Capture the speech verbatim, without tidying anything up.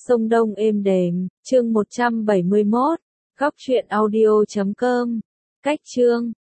sông Đông êm đềm, chương một trăm bảy mươi mốt, góc truyện audio chấm com. Cách chương